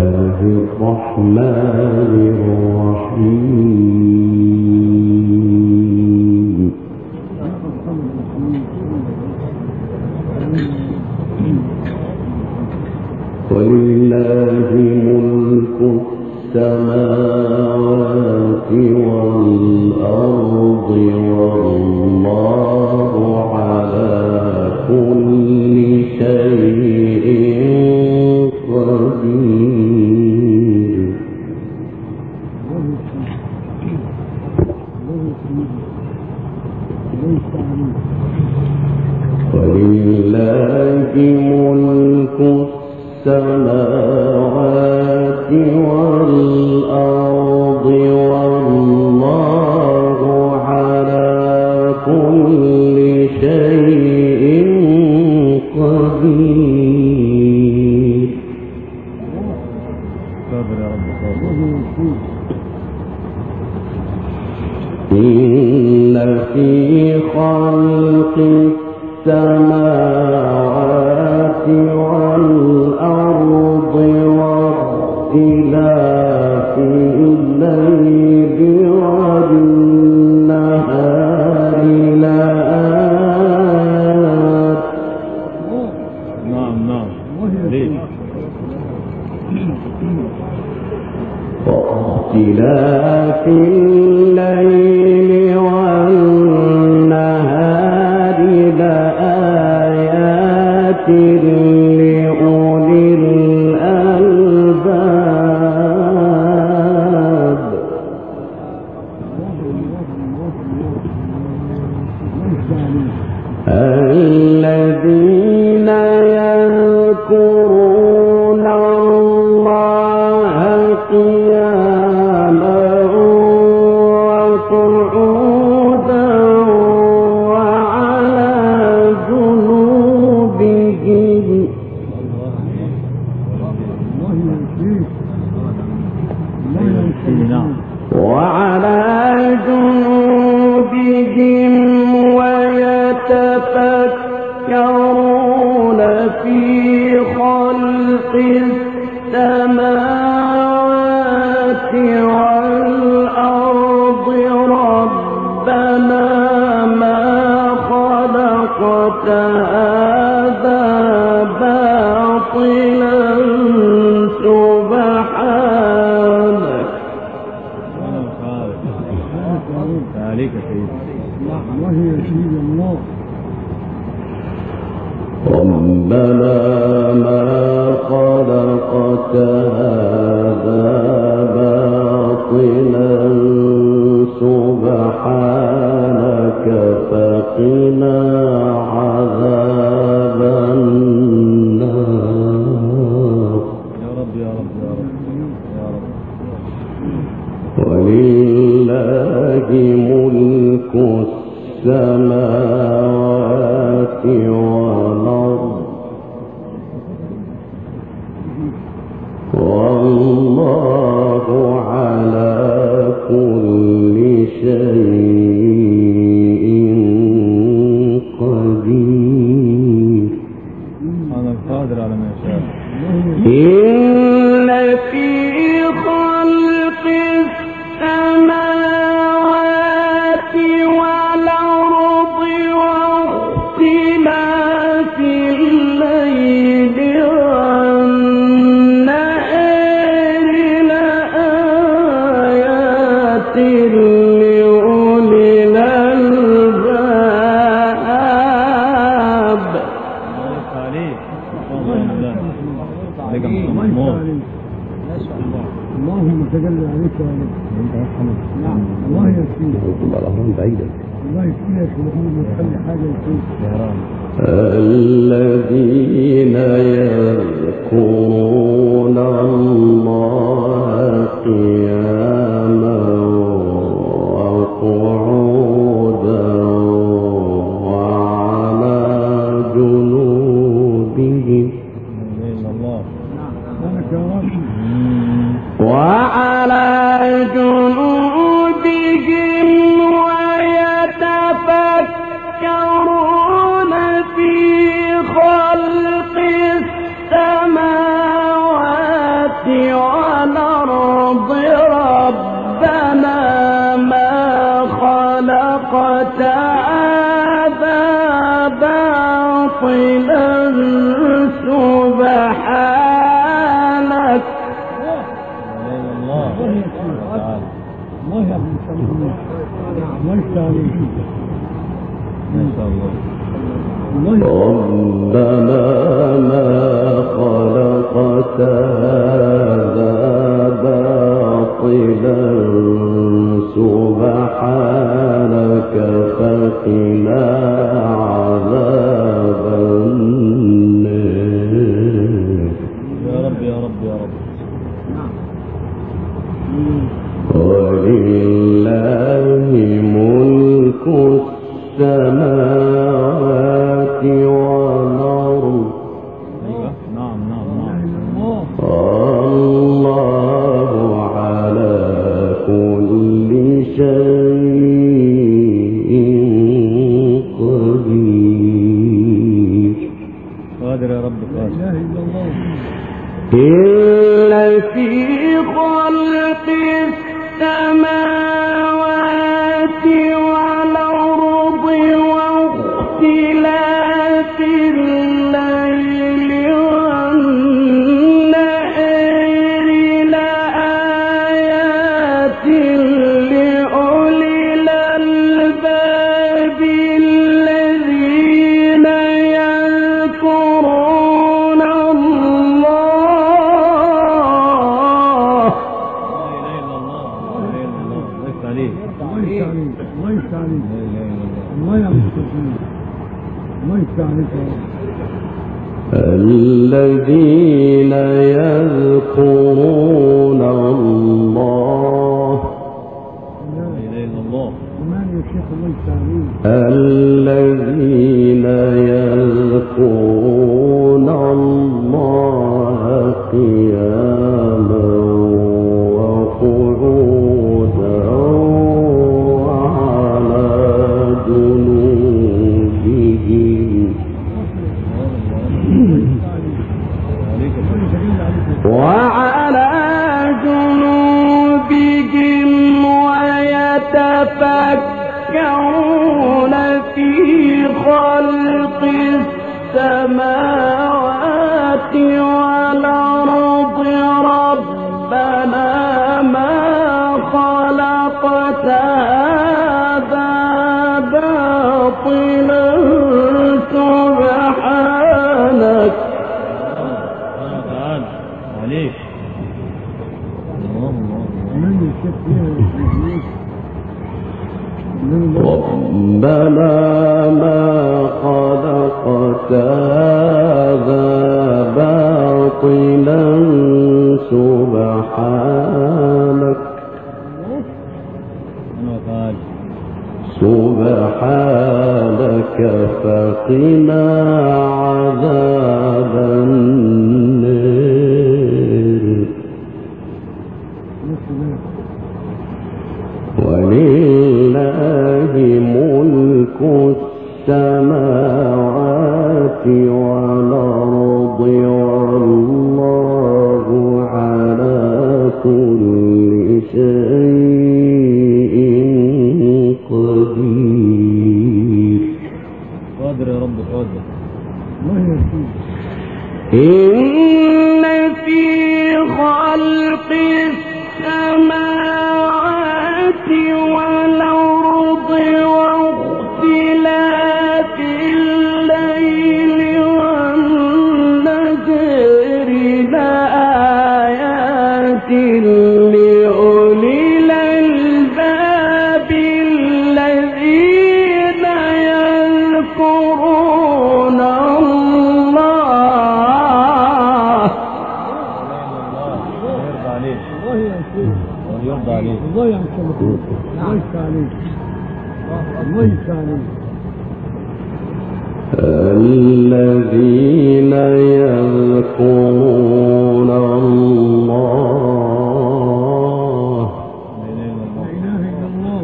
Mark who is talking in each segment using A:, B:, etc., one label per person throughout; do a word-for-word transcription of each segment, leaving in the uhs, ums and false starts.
A: الله الرحمن الرحيم ولله ملك السماوات والأرض والله على كل شيء قدير ولله ملك السماوات والأرض والله على كل شيء قدير. إن في خلق السماوات والأرض واختلاف الليل والنهار لآيات
B: نعم نعم
A: واختلاف الليل والنهار لآيات لأولي الألباب. الذين يذكرون الله قياما وقعودا وعلى جنوبهم وعلى جنوبهم ويتفكرون في خلق السماوات والأرض ربنا ما خلقت هذا باطلا سبحانك
B: عليك سيدي
C: وهي سيد الله
A: ربنا ما خلقت هذا باطلا سبحانك فقنا عذاب النار.
B: يا رب يا رب يا رب يا رب.
A: ولله ملك السماوات والأرض والله على كل شيء قدير.
B: أنا القادر على ما يشاء.
A: إن في خلق السماوات والأرض واختلاف الليل والنهار لآيات لأولي الألباب.
B: عليك عليك محمود.
C: اللهم تجلى عليك يا رب. نعم الله يكفيك.
A: بعيدا
C: الله يكفيك ويحمد ويخلي حاجه يكفيك
B: يا رب.
A: الذين يذكرون الله قياما وقعودا وعلى جنوبهم وعلى جنوبهم ويتفكرون في خلق السماوات سبحانك
B: الله تعالى
C: ما يعمل سمعني ما يستعمل
B: ما شاء الله
A: ربنا ما خلقت هذا باطلا سبحانك فقنا عذاب النار
B: يا رب يا رب يا رب
A: ولله ملك السماوات والأرض
B: ايوه نعم نعم نعم
A: الله على كل شيء قدير
B: قادر يا رب قادر
C: لا اله الا الله
A: إلا في خلق السماوات والأرض واختلاف الليل والنهار لآيات لأولي الألباب الذين يذكرون الله
C: الله يستعمل الله يعمل الله يستعمل
A: الذين يذكرون الله
B: لا اله الا الله
C: كمان يا شيخ الله يستعمل
A: الذين يذكرون الله قياما وقعودا وعلى جنوبهم وعلى جنوبهم ويتفكرون في خلق السماوات والأرض ربنا ما خلقت هذا باطلا سبحانك
B: تعالى عليك الله الله
C: كمان يا شيخ
A: ربنا ما خلقت هذا باطلا سبحانك
B: تعالى
A: سبحانك فقنا عذاب النار ولله ملك السماوات والأرض والله على كل شيء قدير
B: قادر يا رب قادر
C: الله يسير
A: إن في خلق السماوات والأرض واختلاف الليل والنهار لآيات لأولي الألباب الذين يذكرون الله
B: يرضى عليك
C: الله يسير
B: يرضى عليك
C: الله يعمل الله يستعمل الله يستعمل
A: الذين يذكرون الله
C: لا اله الا الله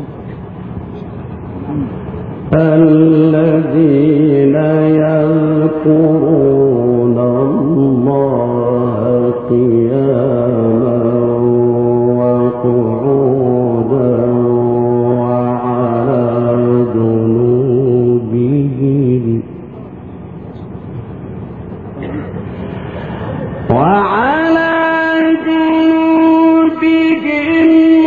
A: الذين يذكرون الله قياما وقعودا وعلى جنوبهم وعلى جنوبهم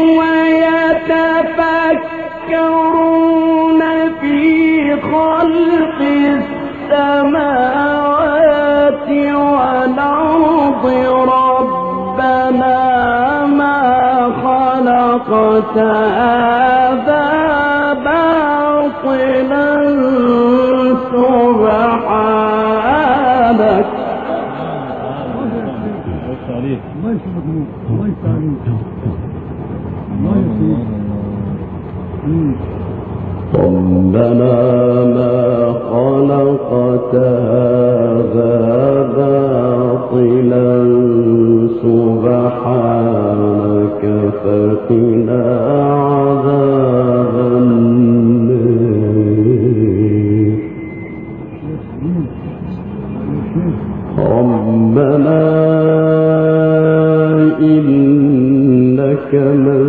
A: ويتفكرون في خلق السماوات والأرض ربنا ما خلقت هذا باطلا سبحانك.
C: الله يسلمك الله يسلمك الله يسلمك.
A: ربنا ما خلقت هذا باطلا سبحانك فقنا عذاب النار. ربنا إنك من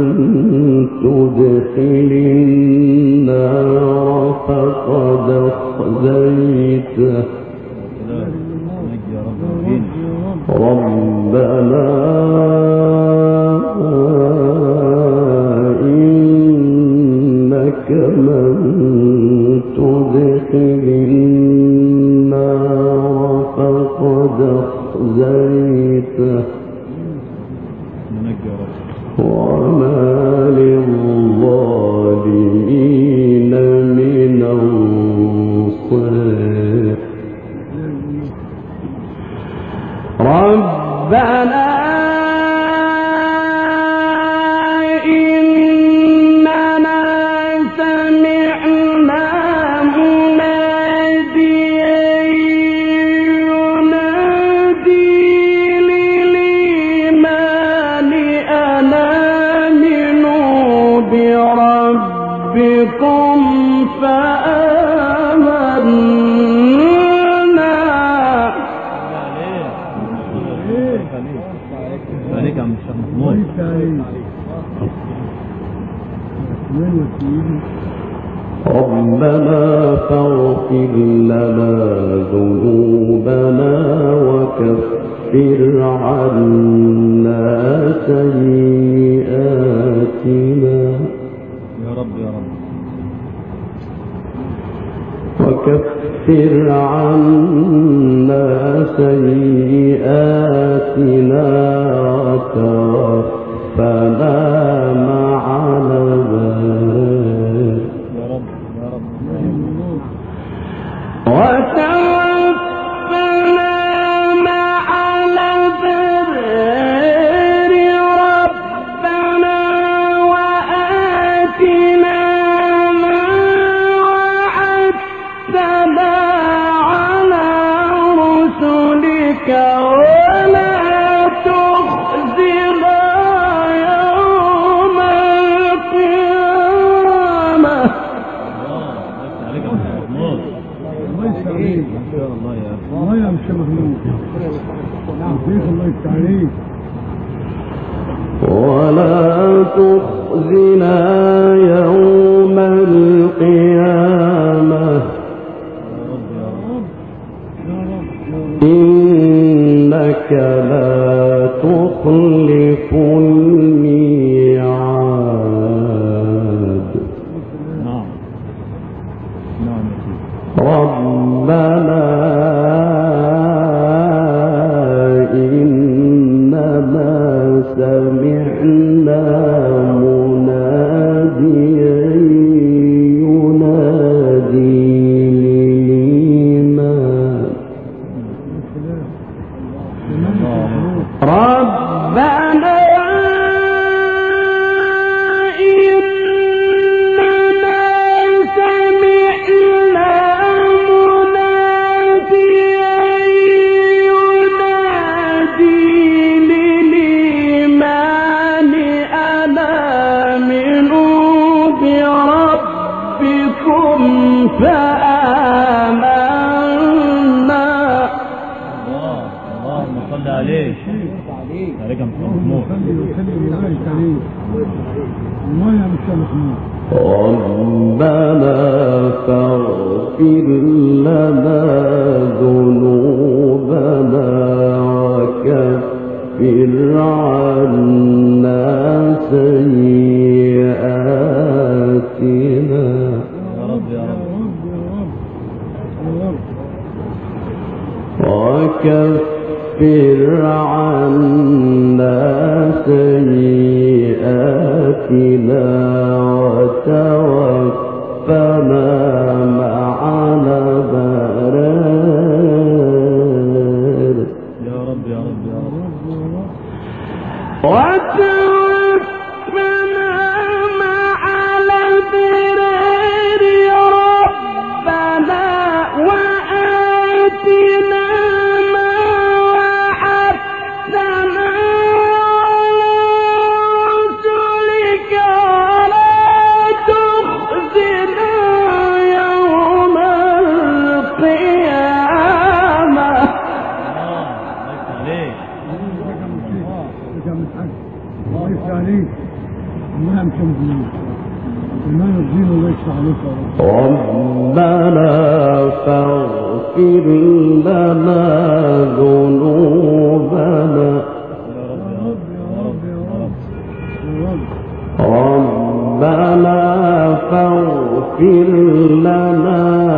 A: تدخل النار فقد أخزيته. ربنا إنك من تدخل النار فقد أخزيته وما للظالمين من أنصار. ربنا إننا سمعنا مناديا ينادي للإيمان أن آمنوا بربكم فآمنا.
B: عليك عم الشيخ محمود.
A: ربنا فاغفر لنا ذنوبنا وكفر عنا سيئاتنا
B: يا رب يا رب
A: وكفر عنا سيئاتنا وتوفنا مع الأبرار.
B: يا رب يا رب
A: وتوفنا مع الأبرار. ربنا وآتنا ما وعدتنا على رسلك ولا تخزنا يوم القيامة.
B: عليك عم الشيخ محمود.
C: الله يسلمك
B: ان شاء الله يا اخي.
C: الله يا مشي محمود. فيك الله يستعينك.
A: ولا تخزنا يوم القيامة إنك لا تخلف الميعاد.
B: نعم نعم يا سيدي.
A: ربنا إننا سمعنا مناديا ينادي للإيمان ربنا إننا سمعنا مناديا ينادي للإيمان أن آمنوا بربكم فآمنا.
B: اللهم صل عليك. عليك عم الشيخ محمود.
C: الله يا مشي محمود.
A: ربنا فاغفر لنا ذنوبنا وكفر عنا سيئاتنا
B: يا رب يا رب
A: وكفر عنا سيئاتنا وتوفنا مع الأبرار
B: يا رب يا رب يا رب
A: وتوفنا مع الأبرار ربنا وآتنا ما وعدتنا على رسلك ولا تخزنا يوم القيامة.
C: الله يفتح عليك. الله يمكن الدين. إيمان الدين الله يفتح عليك يا رب.
A: ربنا فاغفر لنا ذنوبنا ربنا فاغفر لنا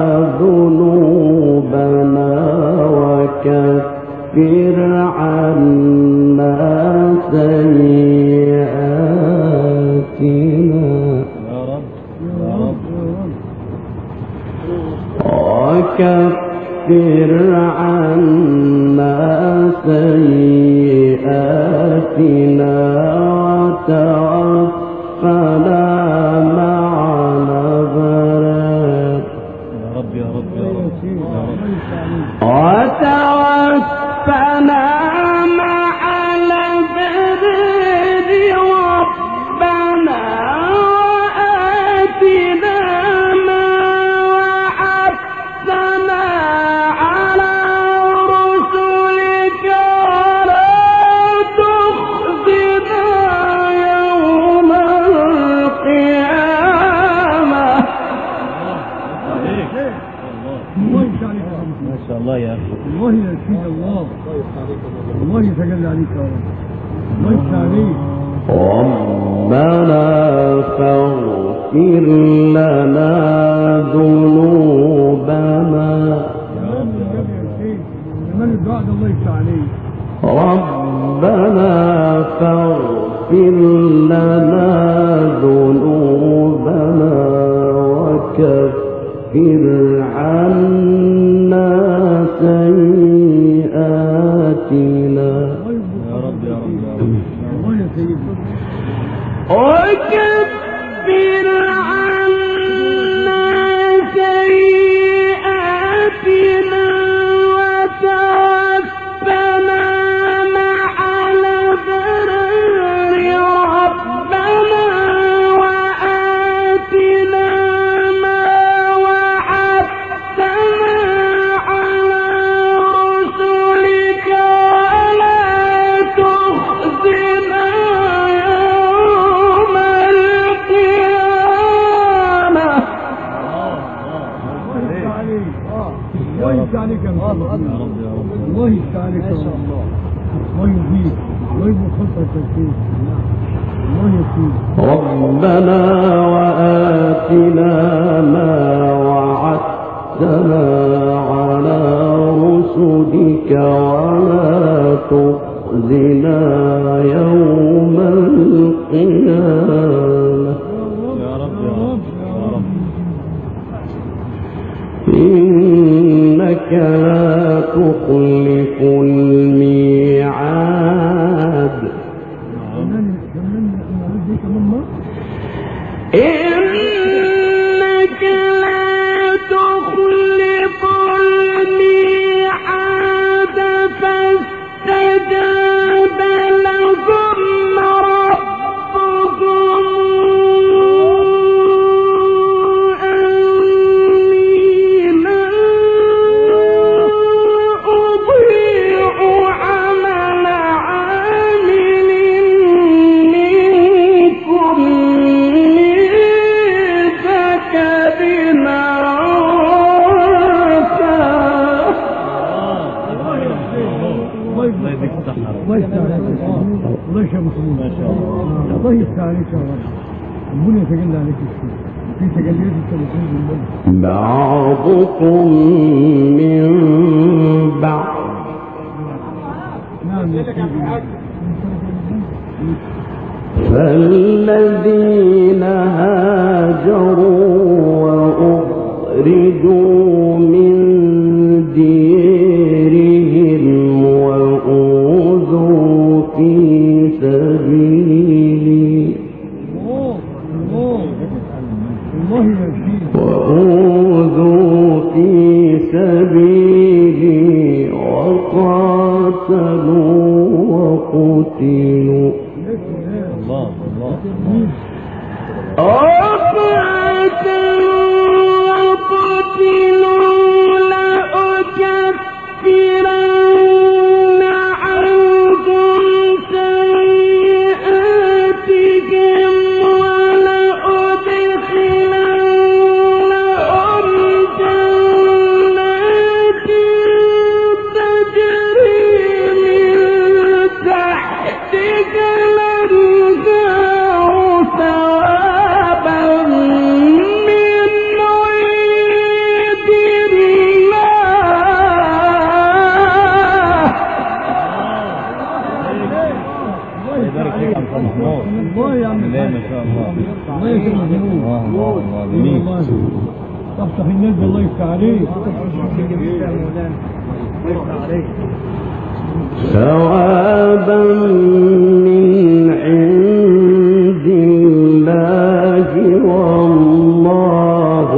A: ذنوبنا وكفر عنا سيئاتنا
B: يا رب يا رب
A: وكفر عنا سيئاتنا وتوفنا مع الأبرار
B: يا رب يا رب يا رب
A: وتوفنا مع الأبرار ربنا وآتنا ما وعدتنا على رسلك ولا تخزنا يوم القيامة.
C: الله يفتح عليك يا رب.
B: ما شاء الله يا أخي.
C: الله يرشيد الله. الله يتجلى عليك يا رب. الله يفتح عليك.
A: ربنا فاغفر لنا ذنوبنا
C: يا رب يا شيخ. كمان الدعاء ده الله يفتح عليك.
A: ربنا فاغفر لنا ذنوبنا وكفر عنا سيئاتنا
B: يا رب يا رب يا رب
C: الله يا سيدي.
A: وكفر عنا سيئاتنا وتوفنا مع الأبرار ربنا وآتنا ما وعدتنا على رسلك ولا تخزنا يوم القيامة.
C: الله يفتح عليك. الله يفتح عليك يا محمد.
B: يا رب يا رب
C: الله يفتح عليك يا رب. الله يهديك. الله يبقى خطرك يا شيخ. الله يسير.
A: ربنا وآتنا ما وعدتنا على رسلك ولا تخزنا يوم القيامة
B: يا رب يا رب يا رب
A: إنك لا تخلف الميعاد.
C: كمان كمان أنا عندي كمان مرة.
A: إنك لا تخلف الميعاد فاستجاب لهم ربهم أني لا أضيع
C: الله يفتح عليك الله يشفى محمود
B: ما شاء الله.
C: الله يفتح عليك يا رب ربنا يتجلى عليك الشيء في تجليات التلفزيون بالله
A: بعضكم من بعض
C: نعم يا سيدي
A: فالذين هاجروا وأخرجوا من ديرهم وأوذوا في سبيلي وأوذوا في سبيلي وقاتلوا وقتلوا
B: الله الله
C: تفتح النجم الله يفتح عليك
A: ثوابا من عند الله والله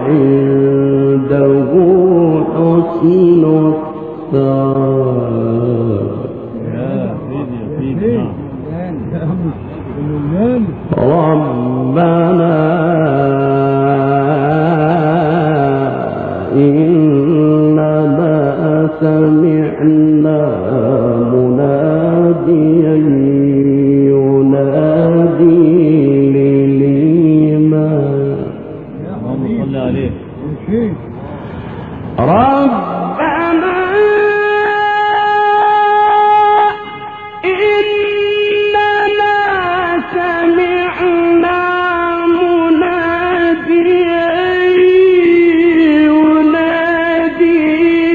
A: عنده حسن الثواب.
B: يا سيدي يا سيدي
A: ربنا إننا سمعنا مناديا ينادي للإيمان
B: اللهم صل عليه
A: ربنا إننا سمعنا مناديا ينادي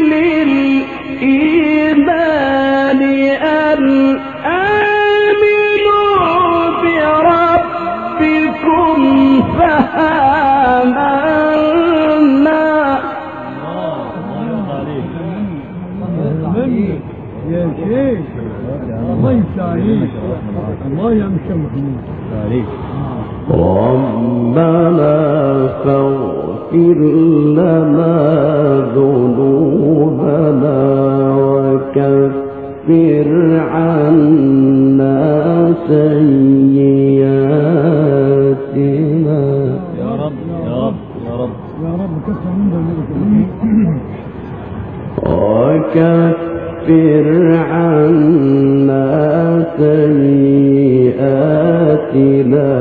A: للإيمان أن آمنوا بربكم فآمنا.
C: يا شيخ الله يفتح عليك الله يا مشى محمود
A: ربنا فاغفر لنا ذنوبنا وكفر عنا سيئاتنا.
B: يا رب يا رب يا رب
C: يا رب كفر منا
A: وكفر عنا سيئاتنا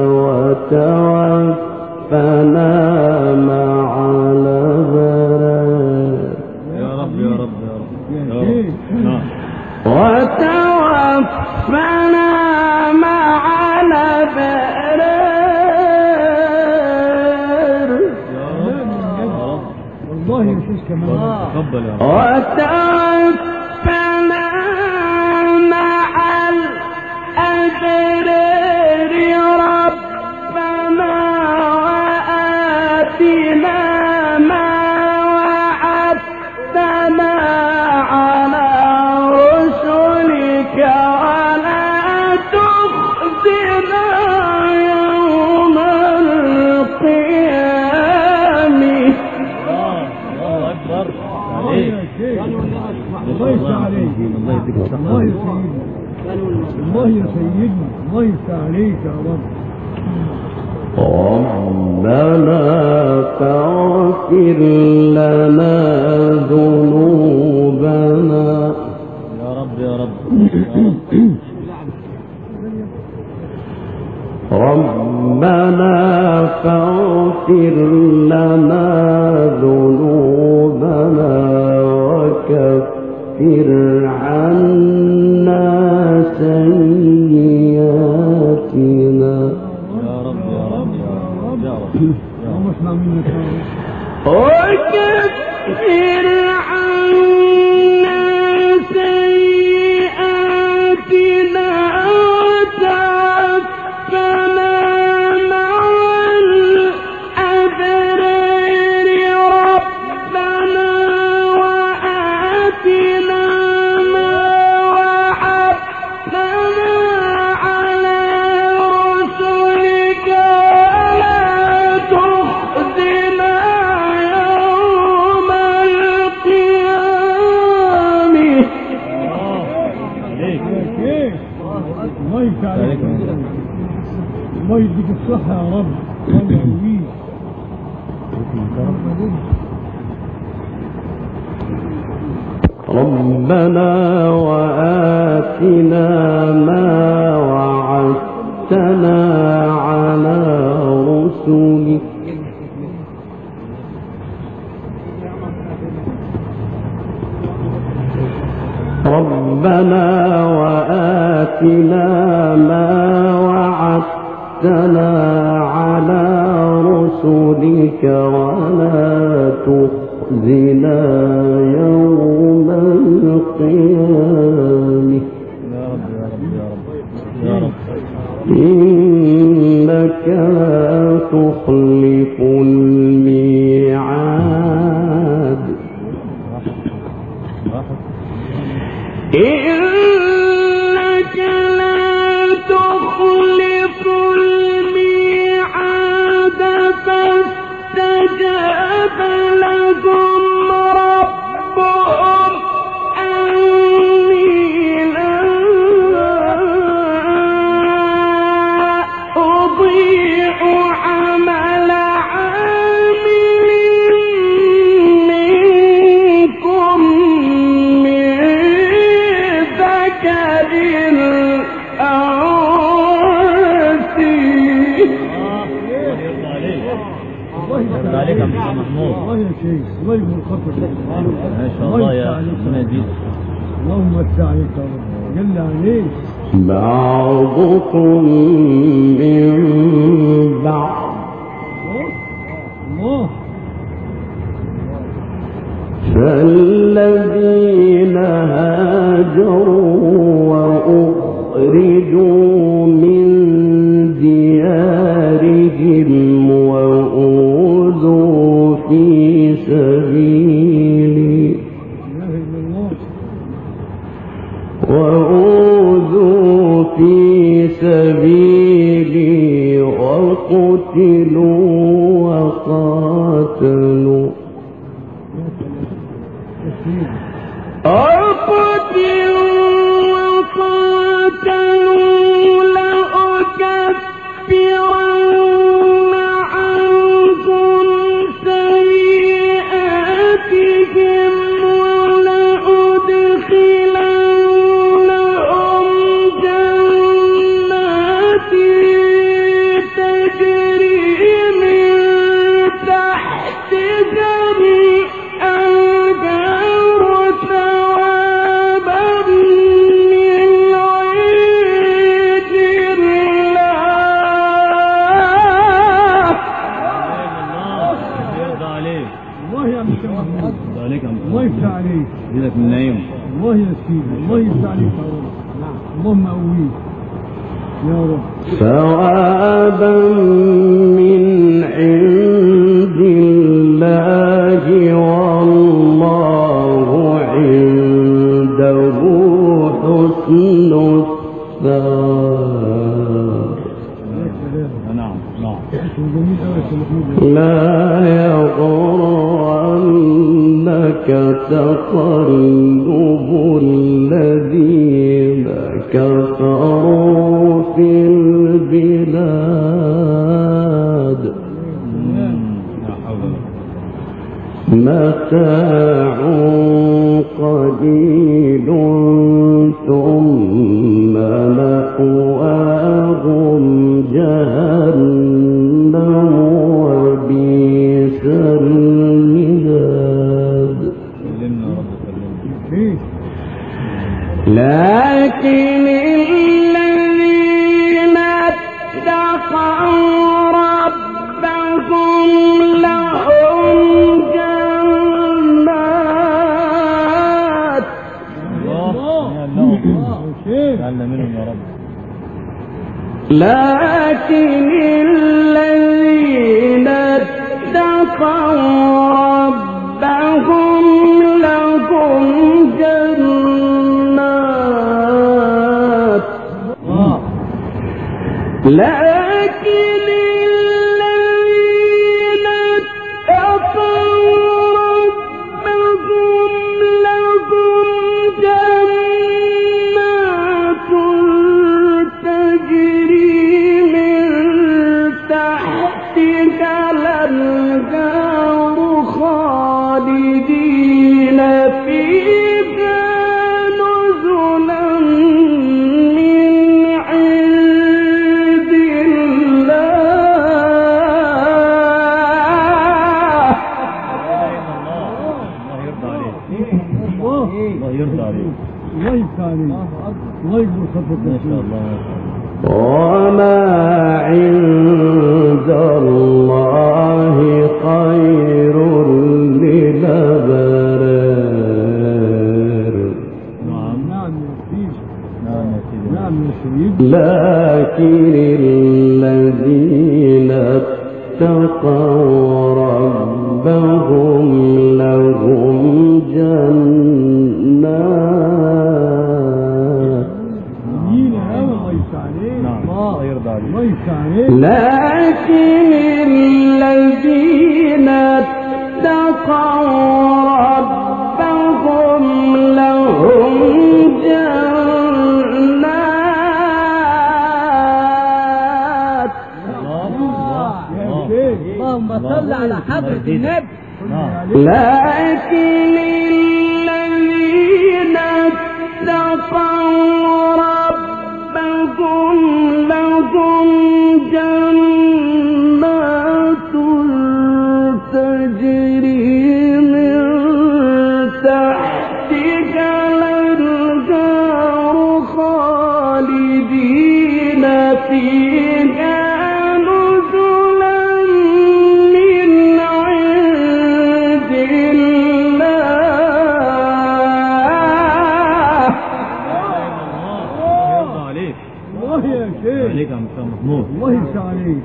A: وتوفنا مع الأبرار.
B: يا رب يا رب يا رب يا رب
A: وتوفنا مع الأبرار.
C: والله يا شيخ كمان
B: تفضل يا رب.
A: وتوفنا مع الأبرار ربنا وآتنا ما وعدتنا على رسلك ولا تخزنا يوم القيامة.
B: الله أكبر عليك.
C: الله يفتح عليك
B: الله يديك الصحة.
C: الله يا سيدي الله يا سيدنا الله يفتح عليك يا رب.
A: ربنا فاغفر لنا ذنوبنا.
B: يا رب يا رب
A: ربنا فاغفر لنا ذنوبنا وكفر عنا
B: عليك.
C: الله يفتح عليك. الله يديك الصحة يا رب. الله يقويك.
A: ربنا وآتنا ما وعدتنا على رسلك ربنا وآتنا ما وعدتنا على رسلك ولا تخزنا يوم القيامة إنك لا تخلف الميعاد إنك لا تخلف الميعاد فاستجاب لهم ربهم أني لا أضيع عمل عامل منكم من ذكر أو أنثى.
B: الله عليك يا محمود.
C: الله يا شيخ. الله يبارك خاطرك.
B: ما شاء الله يا ربنا يزيدك.
C: اللهم وسع عليك يا رب. جل عليك.
A: بعضكم من بعض
C: الله.
A: فالذين هاجروا وأخرجوا من ديارهم وأوذوا في سبيلي وأوذوا في سبيلي وقتلوا وقاتلوا أقتلوا وقاتلوا لأكفرن عنكم سيئاتهم ولأدخلنهم جنات تجري من تحتها الأنهار ثوابا من عند الله.
C: الله يا محمد.
B: عليك يا
C: الله
B: محمود.
C: يفتح عليك.
B: يزيدك من نايم.
C: الله يا سيدي. الله يفتح عليك يا رب. اللهم قويك يا رب.
A: ثوابا من عند الله والله عنده حسن الثواب.
B: نعم نعم.
C: جميل قوي يا محمود.
A: لا يغرنك تقلب الذين كفروا في البلاد
B: لا حول
A: متاع قليل ثم مأواهم جهنم وبئس المهاد.
B: سلمنا رب سلمنا.
C: ايه
A: لكن الذين اتقوا ربهم لهم جنات
B: الله يا الله. تعالنا منهم يا رب.
A: لكن الذين اتقوا ربهم لهم جنات لكن الذين اتقوا ربهم لهم جنات
C: الله يقبل خطوة
B: ما شاء الله.
A: وما عند الله خير للأبرار.
B: نعم
C: نعم يا سيدي.
B: نعم يا سيدي.
C: نعم يا سيدي.
A: لكن الذين اتقوا ربهم لهم جنات
C: مين هذا الله يسعدك.
B: نعم الله يرضى عليك.
C: الله يسعدك.
A: لكن الذين اتقوا ربهم لهم جنات.
C: اللهم صل على حضرة النبي.
A: لكن الذين اتقوا ربهم لهم جنات تجري من تحتها الأنهار خالدين فيها نزلا من عند الله.
B: يرضى عليك.
C: الله يا شيخ.
B: عليك يا مستر محمود.
C: الله يسعدك.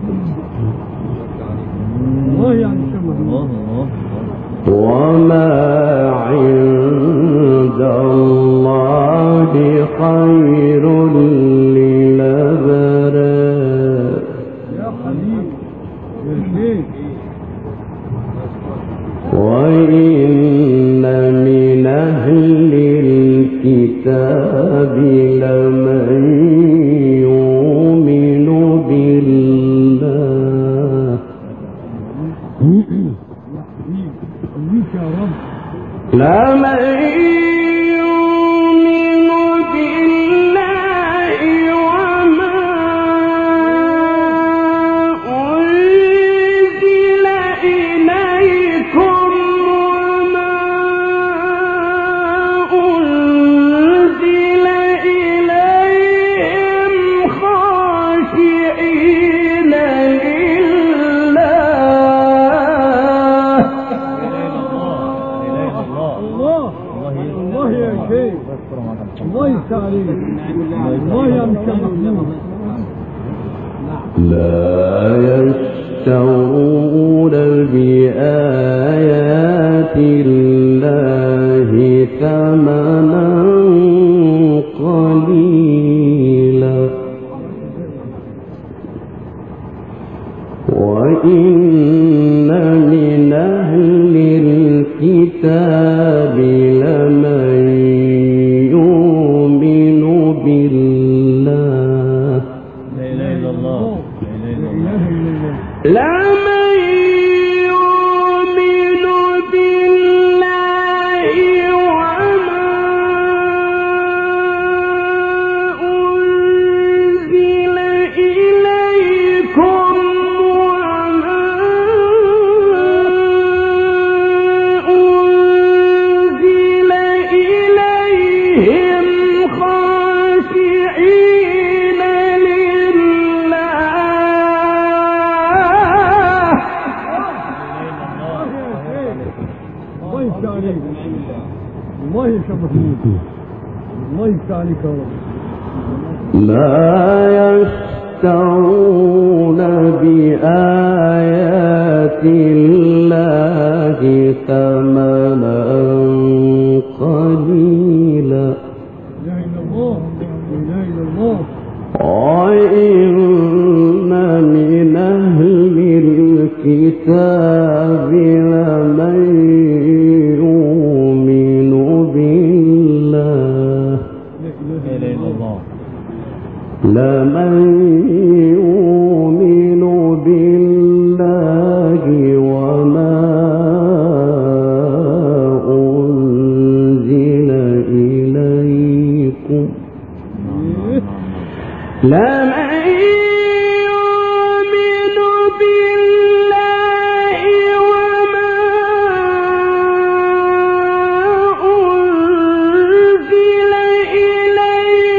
C: الله يا مستر محمود.
B: الله الله.
A: وما عند الله خير للأبرار.
C: يا حبيبي يا شيخ.
A: وإن من أهل الكتاب لمن يؤمن بالله
C: يا حبيبي خليك يا رب.
A: لمن يؤمن بالله وما أنزل إليكم وما أنزل إليهم خاشعين لله.
C: الله الله يا شيخ. الله يسعدك. الله يا مستر محمود.
A: لا يشترون بآيات الله ثمنا قليلا وإن من أهل الكتاب لمن يؤمن بالله
B: لا إله إلا الله. لا إله إلا الله.
A: لمن يؤمن بالله وما أنزل إليكم وما أنزل إليهم خاشعين لله.
C: الله يسعدك. الله يشرفك. الله يسعدك يا رب.
A: لا يشترون بآيات الله ثمنا قليلا
C: لا إله إلا الله. لا إله إلا الله.
A: وإن من أهل الكتاب لمن يؤمن بالله
C: لا
B: لا إله إلا الله.
A: لمن يؤمن بالله وما أنزل إليكم لمن يؤمن بالله وما أنزل إليكم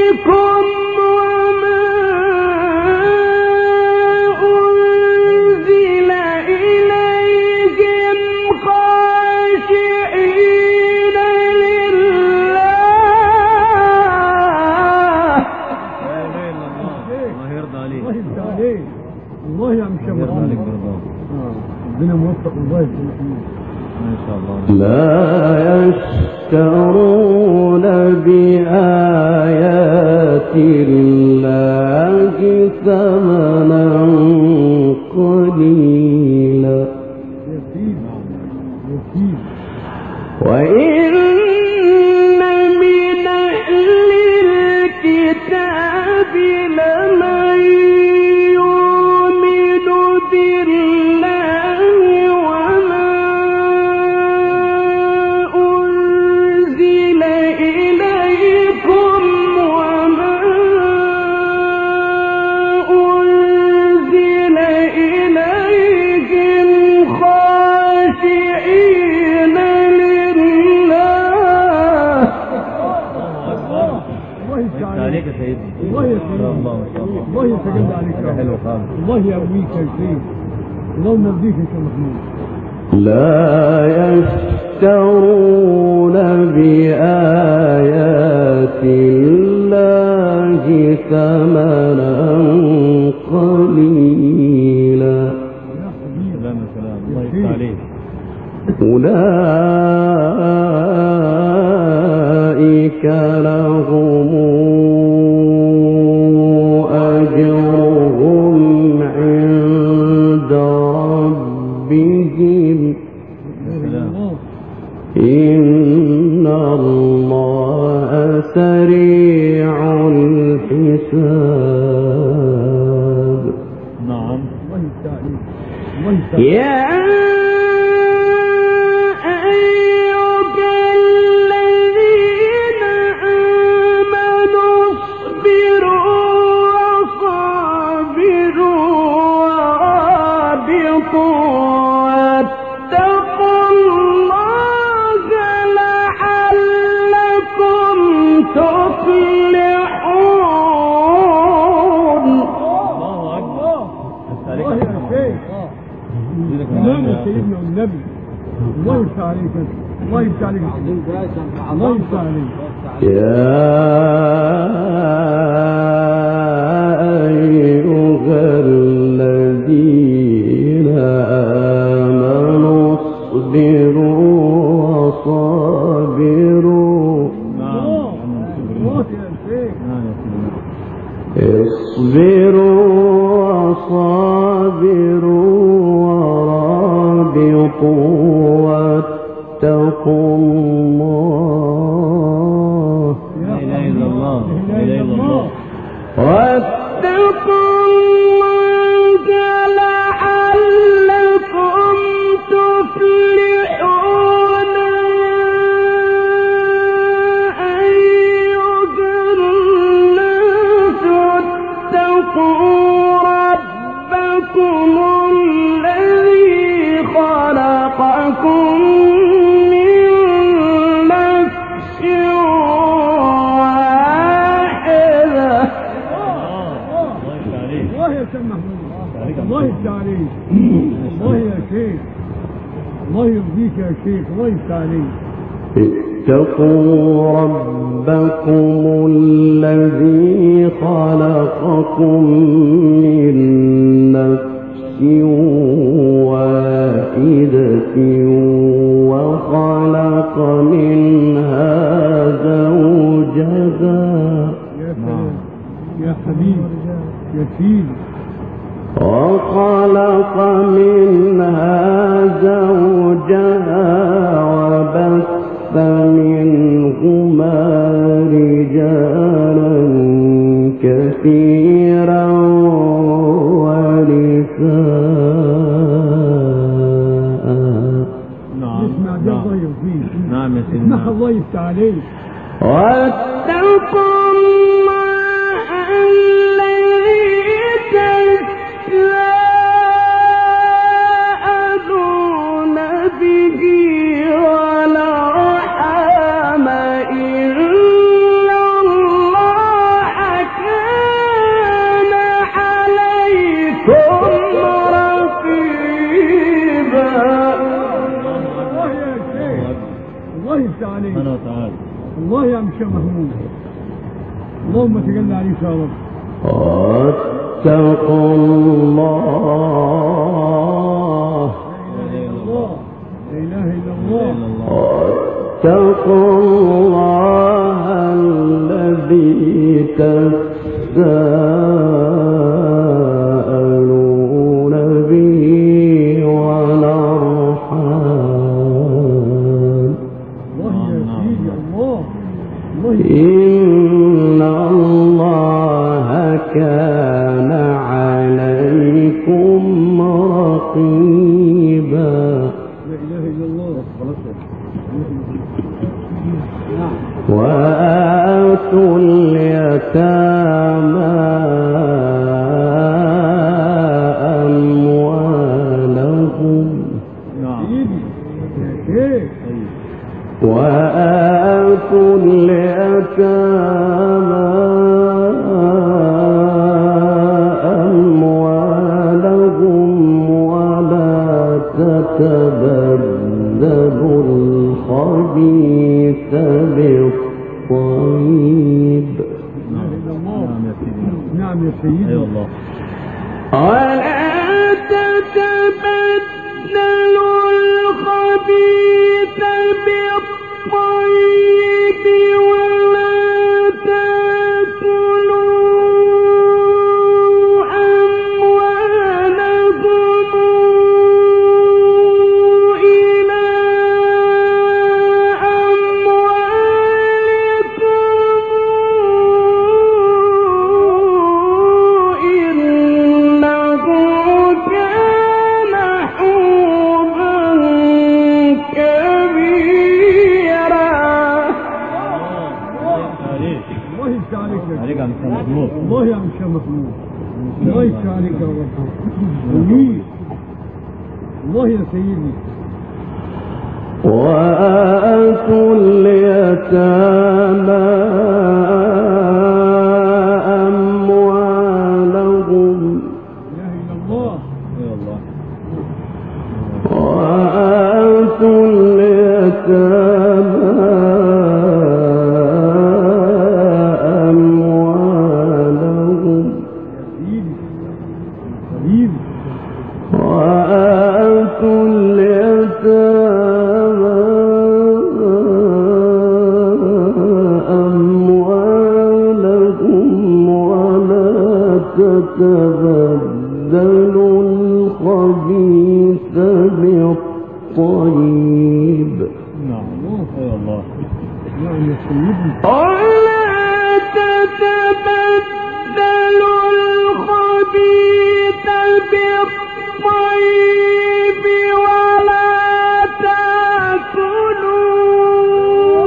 C: الله يا عم شباب
B: عليك برضه.
C: ربنا موفق والله يا محمود
B: ما شاء الله.
A: لا يشترون بآيات الله ثمنا قليلا
C: يسير يسير
A: وإن من أهل الكتاب لمن يؤمن بالله وما أنزل إليكم وما أنزل إليهم خاشعين
B: عليك يا سيدي.
C: الله يسلمك
B: الله ما شاء الله.
C: الله يتجلى عليك
B: حاجة حلوة خالص.
C: الله يقويك يا شيخ اللهم يرضيك يا شيخ محمود
A: لا يشترون بآيات الله ثمنا قليلا
C: يا حبيبي
B: سلام سلام الله يفتح عليك.
A: أولئك لهم أجرهم عند ربهم
B: سلام.
A: إن الله سريع الحساب
B: نعم.
C: الله يفتح عليك الله يفتح عليك
A: يا
C: سيدنا والنبي الله يفتح عليك الله يفتح عليك الله يفتح عليك
A: يا أيها الذين آمنوا اصبروا وصابروا
C: الله يا شيخ
A: اصبروا وصابروا واتقوا الله
B: لا إله إلا الله لا إله إلا الله
A: واتقوا الله لعلكم تفلحون أيها الناس اتقوا ربكم خلقكم من نفس واحدة
C: الله يا سيد محمود الله يفتح عليك الله يا شيخ الله يرضيك يا شيخ الله يفتح عليك
A: اتقوا ربكم الذي خلقكم من نفس واحدة وخلق منها زوجها
C: يا سلام يا حبيبي يا سيدي
A: وخلق منها زوجها وبث منهما رجالا كثيرا ونساء.
B: نعم
C: اسمع ده الله يرضيك
B: نعم يا سيدنا.
C: اسمع الله يفتح عليك
A: واتقوا الله الذي تساءلون به والأرحام إن الله كان عليكم رقيبا.
C: الله يا شيخ الله يفتح عليك
B: سبحانه وتعالى.
C: الله يا مشا محمود اللهم تجلى عليك يا رب.
A: واتقوا الله
C: لا إله إلا الله
A: واتقوا الله الذي تساءلون به والأرحام إن الله كان عليكم رقيبا.
C: لا إله إلا الله.
A: وآتوا اليتامى أموالهم وآتوا اليتامى أموالهم ولا تتبدلوا الخبيث بالطيب.
C: نعم يا سيدي.
B: اي والله.
A: ولا تتبدلوا الخبيث بالطيب ولا تأكلوا أموالكم إلى أموالكم إنه كان حوبا كبيرا.
C: الله يفتح عليك يا
B: عليك عم محمود.
C: الله يا عم محمود. الله يفتح عليك يا رب. جميل. الله يا سيدي.
A: وآتوا اليتامى أموالهم
C: لا إله إلا الله.
B: اي والله.
A: وآتوا اليتامى أموالهم
C: حبيبي
A: وآتوا اليتامى أموالهم ولا تتبدلوا الخبيث بالطيب.
B: نعم. اي والله.
C: نعم يا سيدي.
A: ولا تتبدلوا الخبيث بالطيب ولا تأكلوا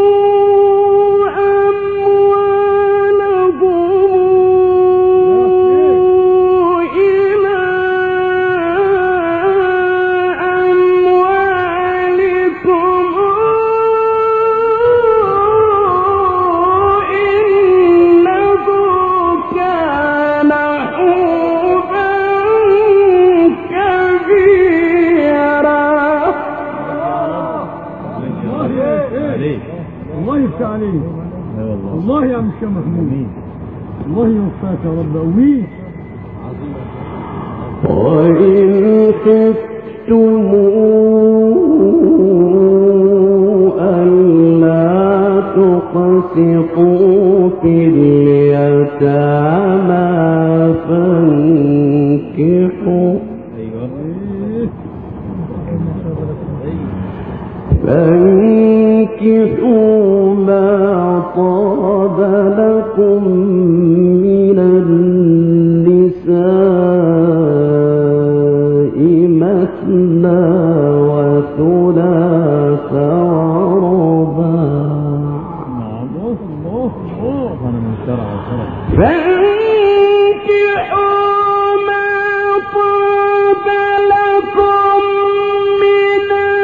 A: أموالهم إلى أموالكم إنه كان حوبا كبيرا.
B: عليك.
C: الله يفتح عليك.
B: اي والله.
C: الله يا عم محمود. الله يوفقك يا رب. أمين.
A: وإن خفتم ألا تقسطوا في اليتامى فانكحوا
B: ايوه.
A: فانكحوا ما طاب لكم من النساء مثنى وثلاث ورباع.
B: نعم.
C: الله الله الله.
B: انا من شرع وشرع.
A: فانكحوا ما طاب لكم من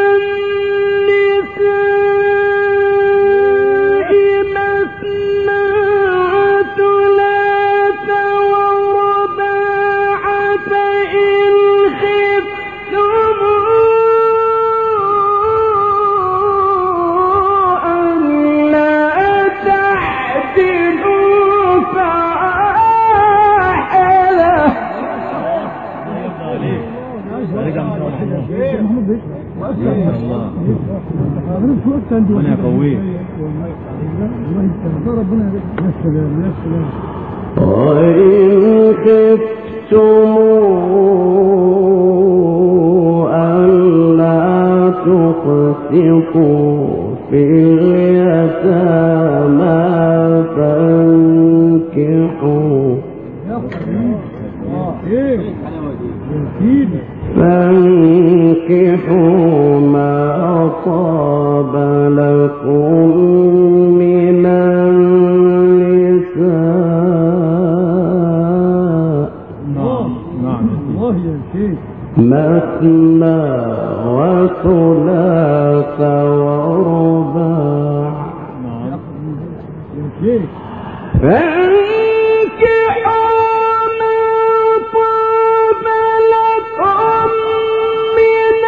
A: النساء مثنى وثلاث ورباع فإن خفتم ألا تعدلوا فعدلوا
C: انا في وقت عندي
B: ربنا يقويك.
C: الله يستر ربنا يا سلام يا سلام.
A: وإن خفتم ألا تقسطوا في اليتامى فانكحوا فانكحوا ما طاب لكم من النساء مثنى وثلاث ورباع فانكحوا ما طاب لكم من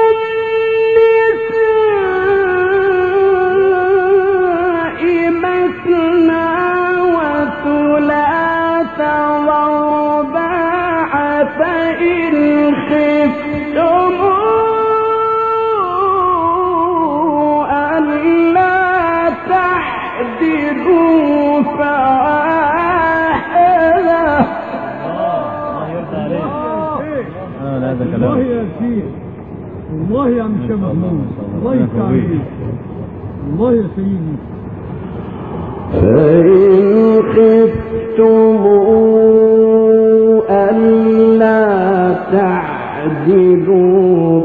A: النساء مثنى وثلاث ورباع فإن خفتم ألا تعدلوا فواحدة.
B: هذا كلام.
C: الله يا سيدي الله يا عم شمس الله يسعدك الله يا سيدي.
A: فإن خفتم ألا تعدلوا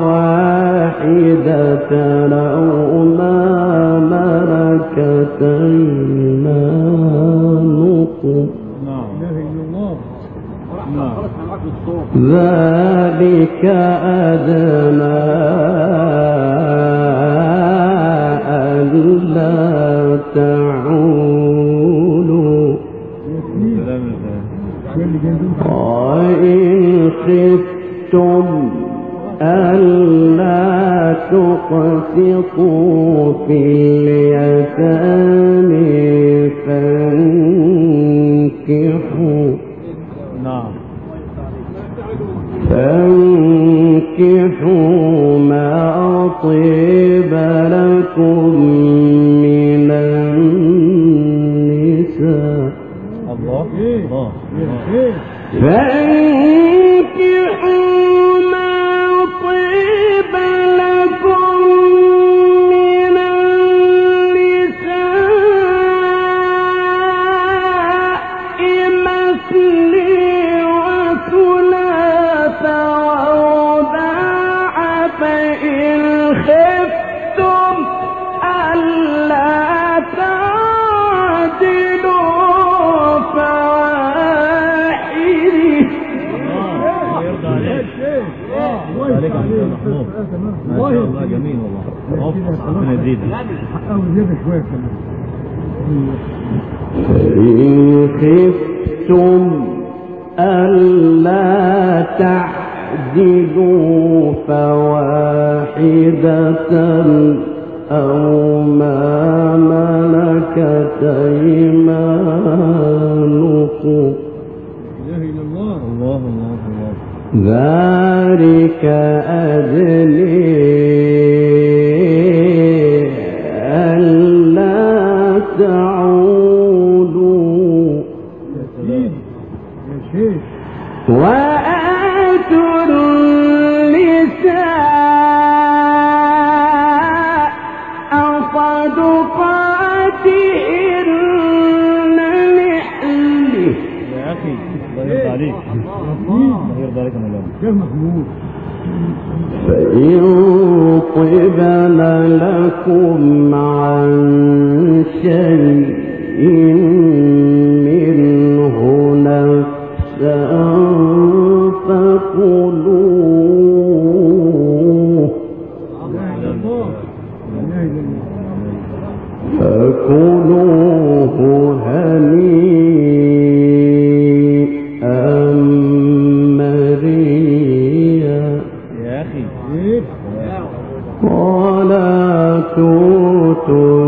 A: فواحدة أو ما ملكت أيمانكم ذلك أدنى ألا تعولوا. وإن خفتم ألا تقسطوا في اليتامى فانكحوا فانكحوا ما طيب لكم من النساء فانكحوا ما طيب لكم من النساء مثني وثلاث ورباع فإن خفتم ألا تعدلوا فواحدة.
B: عليك يا محمود ما شاء الله جميل والله ربنا يزيدك
C: حقه زيادة شوية كمان.
A: فإن خفتم ألا تعدلوا فواحدة أو ما ملكت أيمانكم
B: الله الله الله
A: ذلك أدنى ألا تعودوا. وآتوا النساء صدقاتهن نحلة.
B: يا أخي الله يرضى عليك الله يرضى عليك يا مولانا
C: شيخ محمود.
A: فإن طبن لكم عن شيء منه نفسا فكلوه فكلوه هنيئا مريئا.
B: يا أخي
A: ولا تؤتوا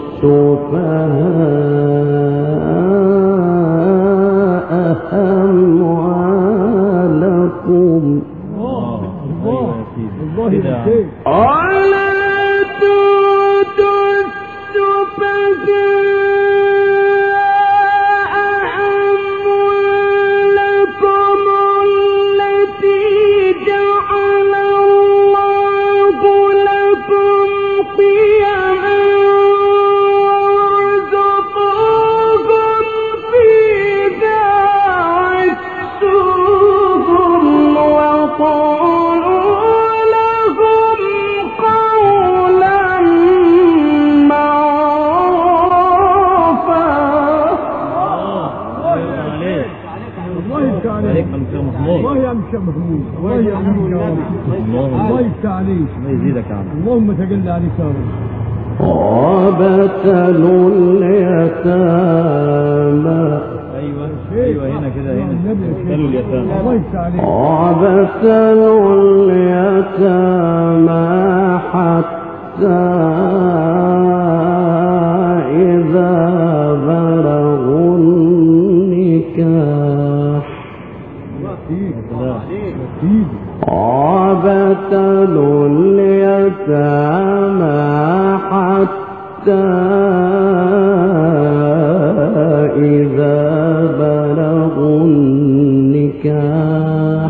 A: السفهاء أموالكم
C: الله الله يا سيدي
A: ولا تؤتوا
C: يفتح عليك.
B: عليك يا مشايخ محمود.
C: الله يا مشايخ محمود. الله يعلمك يا رب. الله يفتح عليك.
B: الله يزيدك يا عم.
C: اللهم تجلى عليك يا رب.
A: وابتلوا اليتامى.
B: ايوه ايوه هنا كده هنا ابتلوا اليتامى.
C: الله يفتح عليك.
A: وابتلوا اليتامى حتى إذا بلغوا النكاح. وابتلوا اليتامى حتى إذا بلغوا النكاح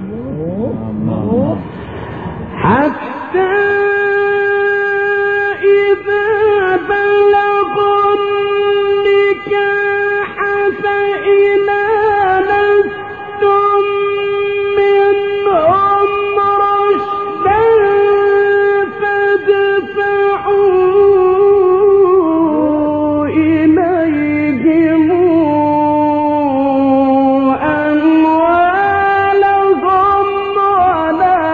A: حتى إذا بلغوا النكاح فإن آنستم منهم رشدا فادفعوا إليهم أموالهم ولا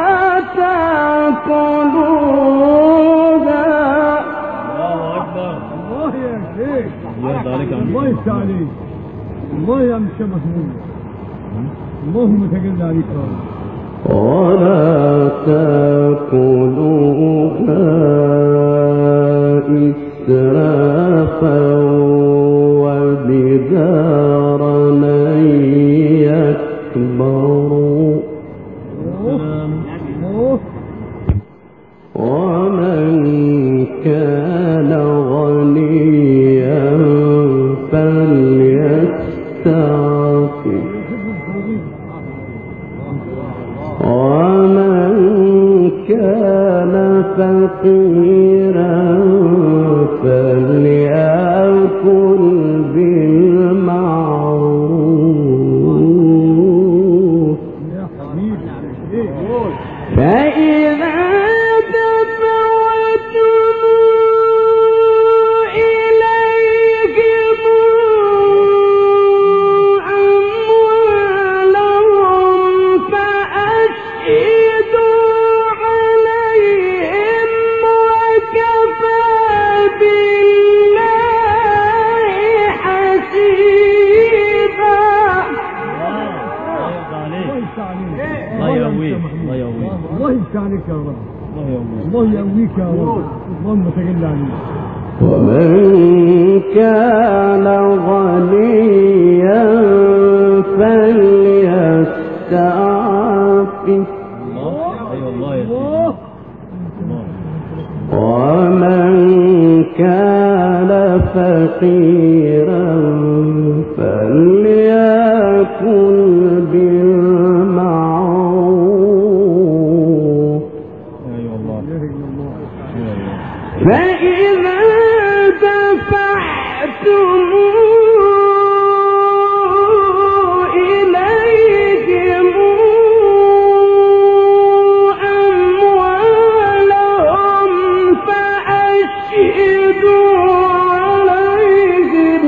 A: تأكلوها.
B: الله اكبر.
C: الله يا شيخ.
B: يرضى عليك يا عم.
C: الله يفتح عليك. الله يا مشايخ محمود. اللهم تجلى عليك يا رب.
A: ولا تأكلوها إسرافا وبدارا أن يكبروا ومن كان غنيا فليستعفف ومن كان فقيرا فليأكل بالمعروف فإذا دفعتم إليهم أموالهم فأشهدوا عليهم وكفى بالله حسيبا.
B: الله يقويك. الله يقويك.
C: الله يفتح عليك يا رب.
B: الله يقويك.
C: الله يقويك يا رب. اللهم تجلى عليك.
A: ومن كان غنيا فليستعفف
B: ايوه الله يا
C: الله.
A: ومن كان فقيرا فليأكل بالمعروف
B: ايوه الله.
A: فإذا دفعتم إليهم أموالهم فأشهدوا عليهم.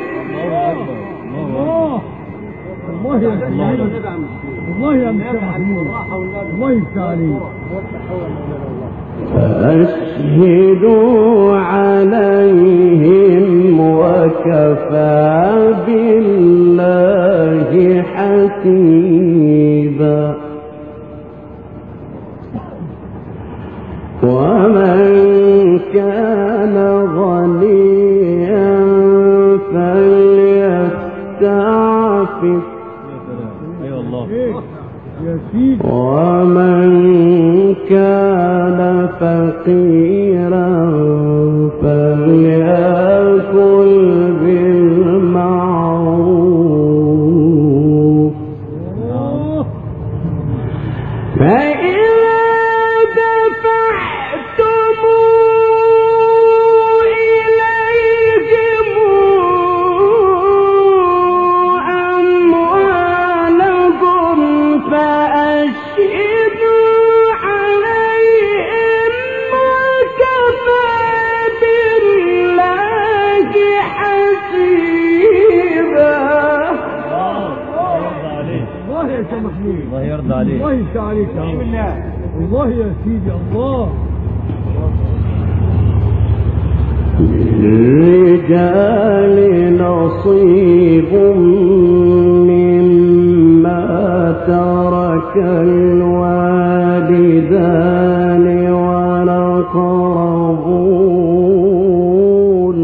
C: الله. الله يا سيدي. الله يا مشايخ محمود. الله يفتح عليك.
A: فأشهدوا عليهم وكفى بالله حسيبا. ومن كان غنيا فليستعفف
B: ايوه الله.
C: يا سيدي.
A: ومن كان فقيرا فليأكل بالمعروف فإذا دفعتم إليهم أموالهم فأشهدوا عليهم وكفى
C: يا شيخ محمود.
B: الله يرضى عليك.
C: الله يفتح عليك يا رب. الله يا سيدي الله.
A: للرجال نصيب مما ترك الوالدان والأقربون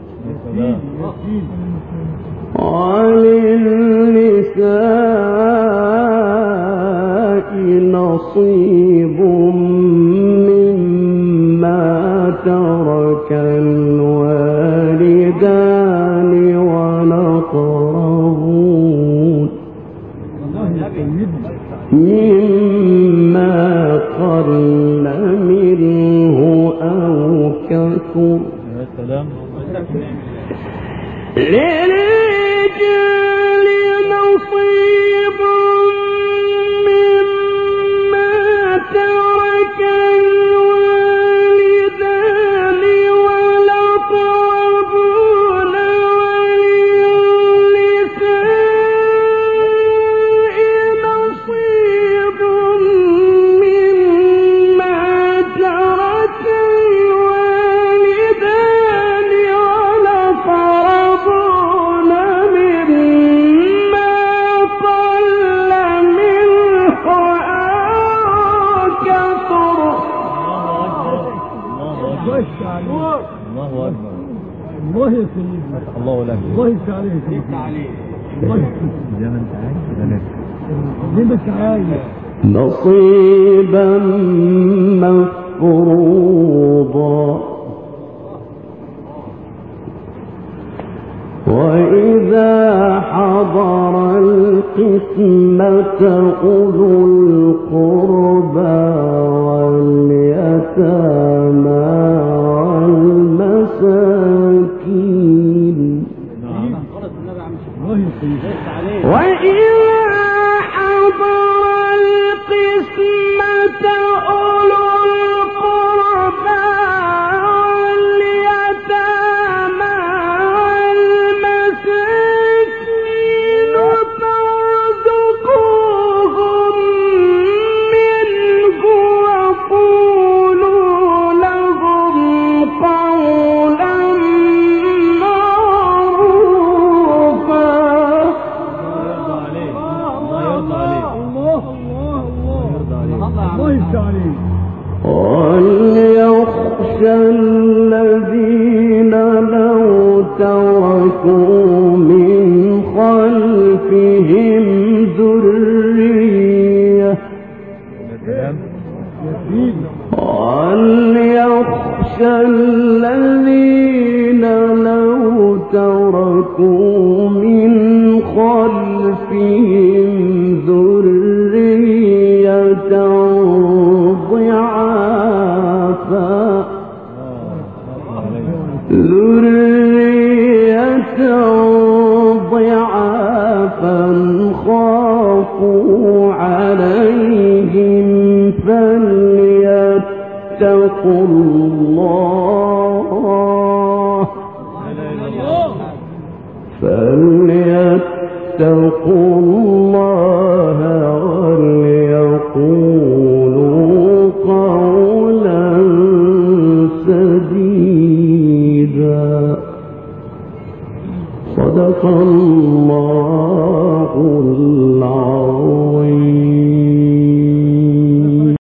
A: وللنساء نصيب مما ترك الوالدان والأقربون مما قل منه أو كثر.
B: يا سلام.
A: للرجال نصيب مما ترك الوالدان والأقربون وللنساء نصيب مما ترك الوالدان والأقربون مما قل منه أو كثر.
C: الله يفتح عليك.
B: الله أكبر.
C: الله يا سيدنا.
B: الله لك.
C: الله يفتح عليك. يفتح عليك. الله يفتح.
B: زي ما انت عايز كده لك.
C: زي ما انت عايز.
A: نصيبا مفروضا. وإذا حضر القسمة أولو القربى واليتامى والمساكين.
C: الله يفتح عليك.
A: وإذا حضر القسمة أولو القربى واليتامى والمساكين فارزقوهم منه وقولوا لهم قولا معروفا.
C: الله يفتح عليك.
A: وليخشى الذين لو تركوا من خلفهم ذرية وليخشى الذين لو تركوا من خلفهم ذرية ضعافا ذرية ضعافا خافوا عليهم فليتقوا الله فليتقوا الله